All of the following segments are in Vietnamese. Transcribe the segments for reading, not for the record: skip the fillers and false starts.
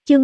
Chương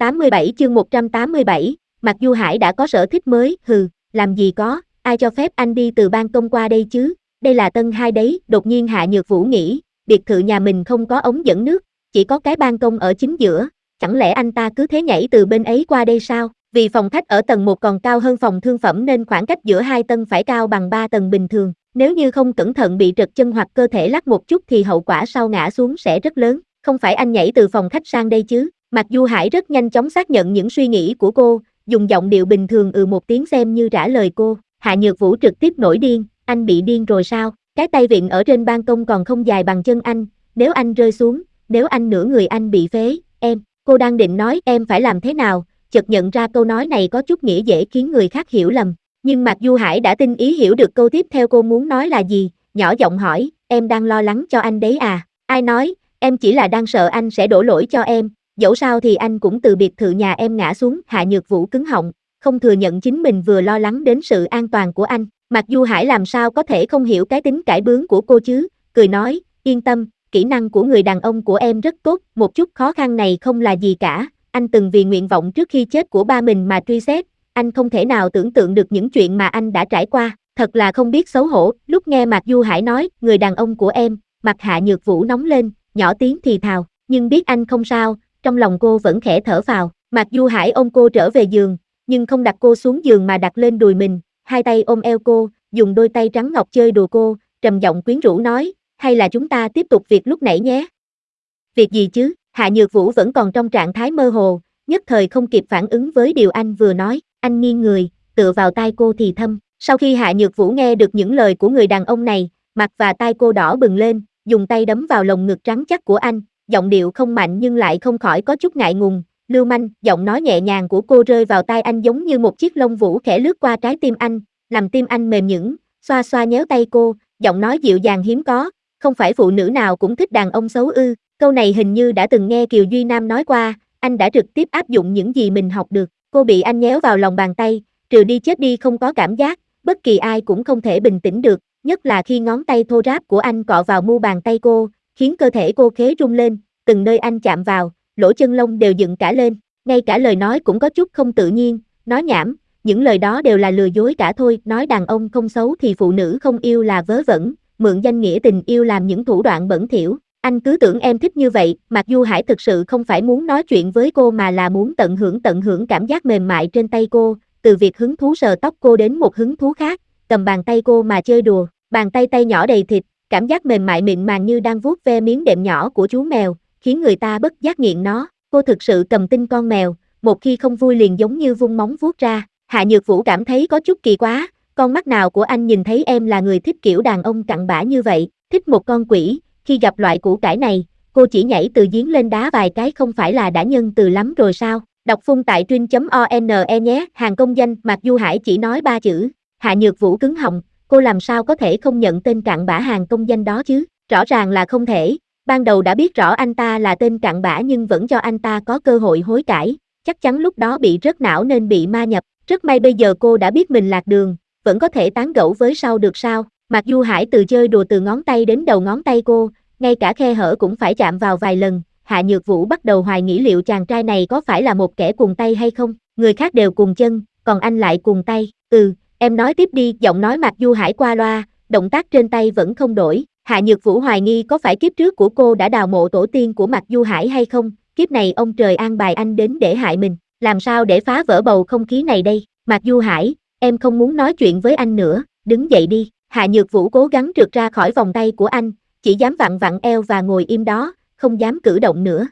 187, Mạc Du Hải đã có sở thích mới, làm gì có, ai cho phép anh đi từ ban công qua đây chứ, đây là tầng 2 đấy, đột nhiên Hạ Nhược Vũ nghĩ, biệt thự nhà mình không có ống dẫn nước, chỉ có cái ban công ở chính giữa, chẳng lẽ anh ta cứ thế nhảy từ bên ấy qua đây sao? Vì phòng khách ở tầng 1 còn cao hơn phòng thương phẩm nên khoảng cách giữa hai tầng phải cao bằng 3 tầng bình thường, nếu như không cẩn thận bị trật chân hoặc cơ thể lắc một chút thì hậu quả sau ngã xuống sẽ rất lớn, không phải anh nhảy từ phòng khách sang đây chứ? Mạc Du Hải rất nhanh chóng xác nhận những suy nghĩ của cô, dùng giọng điệu bình thường một tiếng xem như trả lời cô. Hạ Nhược Vũ trực tiếp nổi điên, anh bị điên rồi sao? Cái tay vịn ở trên ban công còn không dài bằng chân anh, nếu anh rơi xuống, nếu anh nửa người anh bị phế, cô đang định nói em phải làm thế nào, chợt nhận ra câu nói này có chút nghĩa dễ khiến người khác hiểu lầm. Nhưng Mạc Du Hải đã tinh ý hiểu được câu tiếp theo cô muốn nói là gì, nhỏ giọng hỏi, em đang lo lắng cho anh đấy à? Ai nói, em chỉ là đang sợ anh sẽ đổ lỗi cho em. Dẫu sao thì anh cũng từ biệt thự nhà em ngã xuống. Hạ Nhược Vũ cứng họng, không thừa nhận chính mình vừa lo lắng đến sự an toàn của anh. Mạc Du Hải làm sao có thể không hiểu cái tính cãi bướng của cô chứ, cười nói, yên tâm, kỹ năng của người đàn ông của em rất tốt, một chút khó khăn này không là gì cả, anh từng vì nguyện vọng trước khi chết của ba mình mà truy xét, anh không thể nào tưởng tượng được những chuyện mà anh đã trải qua, thật là không biết xấu hổ. Lúc nghe Mạc Du Hải nói, người đàn ông của em, mặt Hạ Nhược Vũ nóng lên, nhỏ tiếng thì thào, nhưng biết anh không sao, trong lòng cô vẫn khẽ thở phào. Mạc Du Hải ôm cô trở về giường, nhưng không đặt cô xuống giường mà đặt lên đùi mình, hai tay ôm eo cô, dùng đôi tay trắng ngọc chơi đùa cô, trầm giọng quyến rũ nói, hay là chúng ta tiếp tục việc lúc nãy nhé. Việc gì chứ? Hạ Nhược Vũ vẫn còn trong trạng thái mơ hồ, nhất thời không kịp phản ứng với điều anh vừa nói, anh nghiêng người, tựa vào tai cô thì thầm. Sau khi Hạ Nhược Vũ nghe được những lời của người đàn ông này, mặt và tai cô đỏ bừng lên, dùng tay đấm vào lồng ngực trắng chắc của anh, giọng điệu không mạnh nhưng lại không khỏi có chút ngại ngùng, lưu manh, giọng nói nhẹ nhàng của cô rơi vào tai anh giống như một chiếc lông vũ khẽ lướt qua trái tim anh, làm tim anh mềm nhũn, xoa xoa nhéo tay cô, giọng nói dịu dàng hiếm có, không phải phụ nữ nào cũng thích đàn ông xấu ư? Câu này hình như đã từng nghe Kiều Duy Nam nói qua, anh đã trực tiếp áp dụng những gì mình học được. Cô bị anh nhéo vào lòng bàn tay, trừ đi chết đi không có cảm giác, bất kỳ ai cũng không thể bình tĩnh được, nhất là khi ngón tay thô ráp của anh cọ vào mu bàn tay cô, khiến cơ thể cô khế rung lên, từng nơi anh chạm vào, lỗ chân lông đều dựng cả lên, ngay cả lời nói cũng có chút không tự nhiên, nói nhảm, những lời đó đều là lừa dối cả thôi, nói đàn ông không xấu thì phụ nữ không yêu là vớ vẩn, mượn danh nghĩa tình yêu làm những thủ đoạn bẩn thỉu. Anh cứ tưởng em thích như vậy. Mạc Du Hải thực sự không phải muốn nói chuyện với cô mà là muốn tận hưởng cảm giác mềm mại trên tay cô, từ việc hứng thú sờ tóc cô đến một hứng thú khác, cầm bàn tay cô mà chơi đùa, bàn tay tay nhỏ đầy thịt, cảm giác mềm mại mịn màng như đang vuốt ve miếng đệm nhỏ của chú mèo, khiến người ta bất giác nghiện nó. Cô thực sự cầm tinh con mèo, một khi không vui liền giống như vung móng vuốt ra. Hạ Nhược Vũ cảm thấy có chút kỳ quá, con mắt nào của anh nhìn thấy em là người thích kiểu đàn ông cặn bã như vậy, thích một con quỷ. Khi gặp loại củ cải này, cô chỉ nhảy từ giếng lên đá vài cái không phải là đã nhân từ lắm rồi sao? Đọc phun tại truyện.one nhé. Hàng công danh. Mạc Du Hải chỉ nói 3 chữ. Hạ Nhược Vũ cứng họng, cô làm sao có thể không nhận tên cặn bã hàng công danh đó chứ? Rõ ràng là không thể. Ban đầu đã biết rõ anh ta là tên cặn bã nhưng vẫn cho anh ta có cơ hội hối cải. Chắc chắn lúc đó bị rớt não nên bị ma nhập. Rất may bây giờ cô đã biết mình lạc đường, vẫn có thể tán gẫu với sau được sao? Mạc Du Hải từ chơi đùa từ ngón tay đến đầu ngón tay cô, ngay cả khe hở cũng phải chạm vào vài lần. Hạ Nhược Vũ bắt đầu hoài nghĩ liệu chàng trai này có phải là một kẻ cuồng tay hay không, người khác đều cuồng chân, còn anh lại cuồng tay. Em nói tiếp đi. Giọng nói Mạc Du Hải qua loa, động tác trên tay vẫn không đổi. Hạ Nhược Vũ hoài nghi có phải kiếp trước của cô đã đào mộ tổ tiên của Mạc Du Hải hay không, kiếp này ông trời an bài anh đến để hại mình, làm sao để phá vỡ bầu không khí này đây? Mạc Du Hải, em không muốn nói chuyện với anh nữa, đứng dậy đi. Hạ Nhược Vũ cố gắng trượt ra khỏi vòng tay của anh, chỉ dám vặn vặn eo và ngồi im đó, không dám cử động nữa.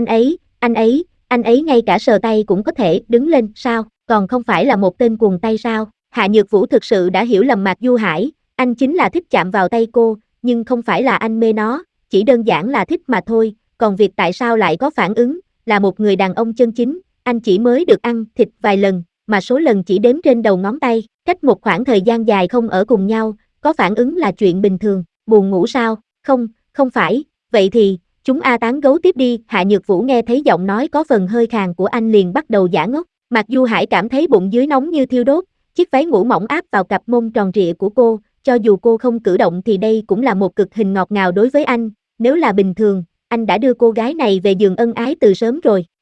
Anh ấy ngay cả sờ tay cũng có thể, đứng lên, sao, còn không phải là một tên cuồng tay sao? Hạ Nhược Vũ thực sự đã hiểu lầm Mạc Du Hải, anh chính là thích chạm vào tay cô, nhưng không phải là anh mê nó, chỉ đơn giản là thích mà thôi, còn việc tại sao lại có phản ứng, là một người đàn ông chân chính, anh chỉ mới được ăn thịt vài lần, mà số lần chỉ đếm trên đầu ngón tay, cách một khoảng thời gian dài không ở cùng nhau, có phản ứng là chuyện bình thường. Buồn ngủ sao? Không phải, vậy thì, chúng tán gấu tiếp đi. Hạ Nhược Vũ nghe thấy giọng nói có phần hơi khàn của anh liền bắt đầu giả ngốc. Mạc Du Hải cảm thấy bụng dưới nóng như thiêu đốt, chiếc váy ngủ mỏng áp vào cặp mông tròn trịa của cô, cho dù cô không cử động thì đây cũng là một cực hình ngọt ngào đối với anh, nếu là bình thường, anh đã đưa cô gái này về giường ân ái từ sớm rồi.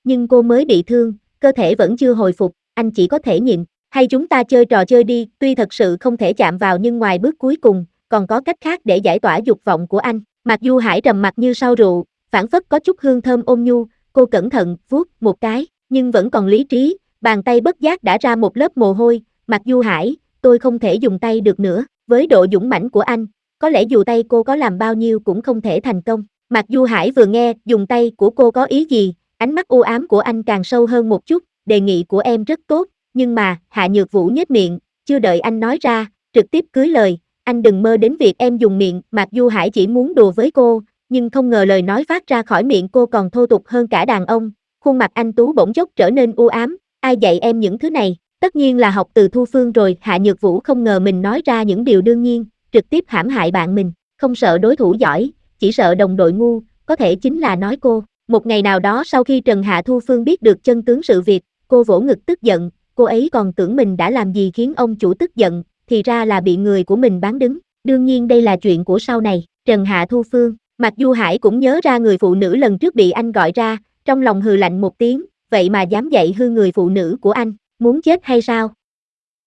nhưng cô mới bị thương, cơ thể vẫn chưa hồi phục, anh chỉ có thể nhịn. Hay chúng ta chơi trò chơi đi, tuy thật sự không thể chạm vào nhưng ngoài bước cuối cùng, còn có cách khác để giải tỏa dục vọng của anh. Mạc Du Hải trầm mặc như sau rượu, phảng phất có chút hương thơm ôn nhu, cô cẩn thận vuốt một cái, nhưng vẫn còn lý trí, bàn tay bất giác đã ra một lớp mồ hôi. Mạc Du Hải, tôi không thể dùng tay được nữa, với độ dũng mãnh của anh, có lẽ dù tay cô có làm bao nhiêu cũng không thể thành công. Mạc Du Hải vừa nghe dùng tay của cô có ý gì, ánh mắt u ám của anh càng sâu hơn một chút, đề nghị của em rất tốt, nhưng mà, Hạ Nhược Vũ nhếch miệng, chưa đợi anh nói ra, trực tiếp cưới lời, anh đừng mơ đến việc em dùng miệng. Mạc Du Hải chỉ muốn đùa với cô, nhưng không ngờ lời nói phát ra khỏi miệng cô còn thô tục hơn cả đàn ông, khuôn mặt anh Tú bỗng chốc trở nên u ám, ai dạy em những thứ này, tất nhiên là học từ Thu Phương rồi. Hạ Nhược Vũ không ngờ mình nói ra những điều đương nhiên, trực tiếp hãm hại bạn mình, không sợ đối thủ giỏi, chỉ sợ đồng đội ngu, có thể chính là nói cô. Một ngày nào đó sau khi Trần Hạ Thu Phương biết được chân tướng sự việc, cô vỗ ngực tức giận, cô ấy còn tưởng mình đã làm gì khiến ông chủ tức giận, thì ra là bị người của mình bán đứng. Đương nhiên đây là chuyện của sau này, Trần Hạ Thu Phương, Mạc Du Hải cũng nhớ ra người phụ nữ lần trước bị anh gọi ra, trong lòng hừ lạnh một tiếng, vậy mà dám dạy hư người phụ nữ của anh, muốn chết hay sao?